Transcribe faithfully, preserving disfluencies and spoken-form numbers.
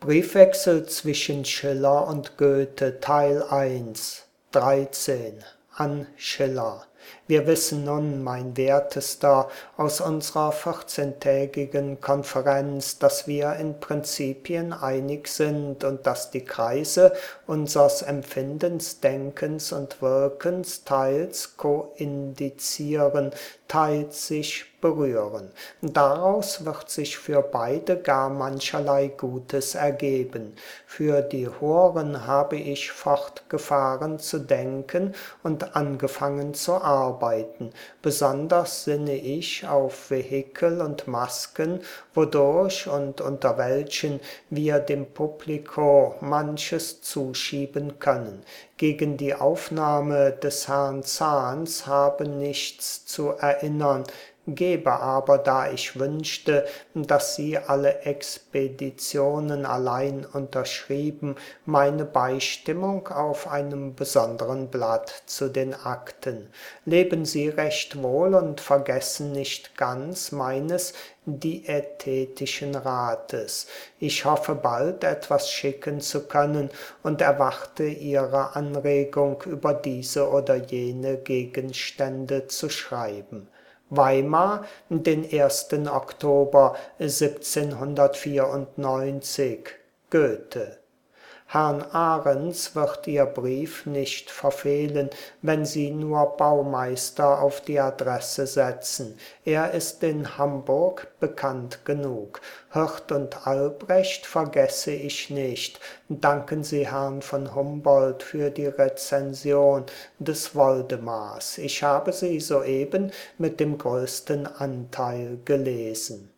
Briefwechsel zwischen Schiller und Goethe Teil eins dreizehn an Schiller. Wir wissen nun, mein Wertester, aus unserer vierzehntägigen Konferenz, dass wir in Prinzipien einig sind und dass die Kreise unsers Empfindens, Denkens und Wirkens teils koindizieren, teils sich berühren. Daraus wird sich für beide gar mancherlei Gutes ergeben. Für die Horen habe ich fortgefahren zu denken und angefangen zu arbeiten. Besonders sinne ich auf Vehikel und Masken, wodurch und unter welchen wir dem Publiko manches zuschieben können. Gegen die Aufnahme des Herrn Zahns habe nichts zu erinnern, gebe aber, da ich wünschte, dass Sie alle Expeditionen allein unterschrieben, meine Beistimmung auf einem besonderen Blatt zu den Akten. Leben Sie recht wohl und vergessen nicht ganz meines diätetischen Rates. Ich hoffe bald etwas schicken zu können und erwarte Ihre Anregung, über diese oder jene Gegenstände zu schreiben. Weimar, den ersten Oktober siebzehnhundertvierundneunzig. Goethe. Herrn Ahrens wird Ihr Brief nicht verfehlen, wenn Sie nur Baumeister auf die Adresse setzen. Er ist in Hamburg bekannt genug. Hirt und Albrecht vergesse ich nicht. Danken Sie Herrn von Humboldt für die Rezension des Woldemars. Ich habe sie soeben mit dem größten Anteil gelesen.